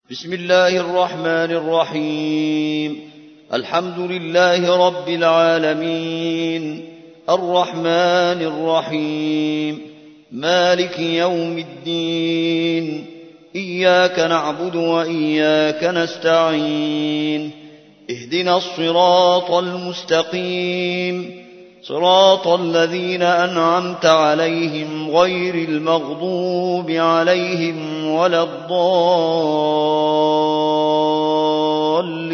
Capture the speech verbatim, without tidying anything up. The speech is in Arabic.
بسم الله الرحمن الرحيم. الحمد لله رب العالمين، الرحمن الرحيم، مالك يوم الدين، إياك نعبد وإياك نستعين، اهدنا الصراط المستقيم، صراط الذين أنعمت عليهم غير المغضوب عليهم ولا الضالين.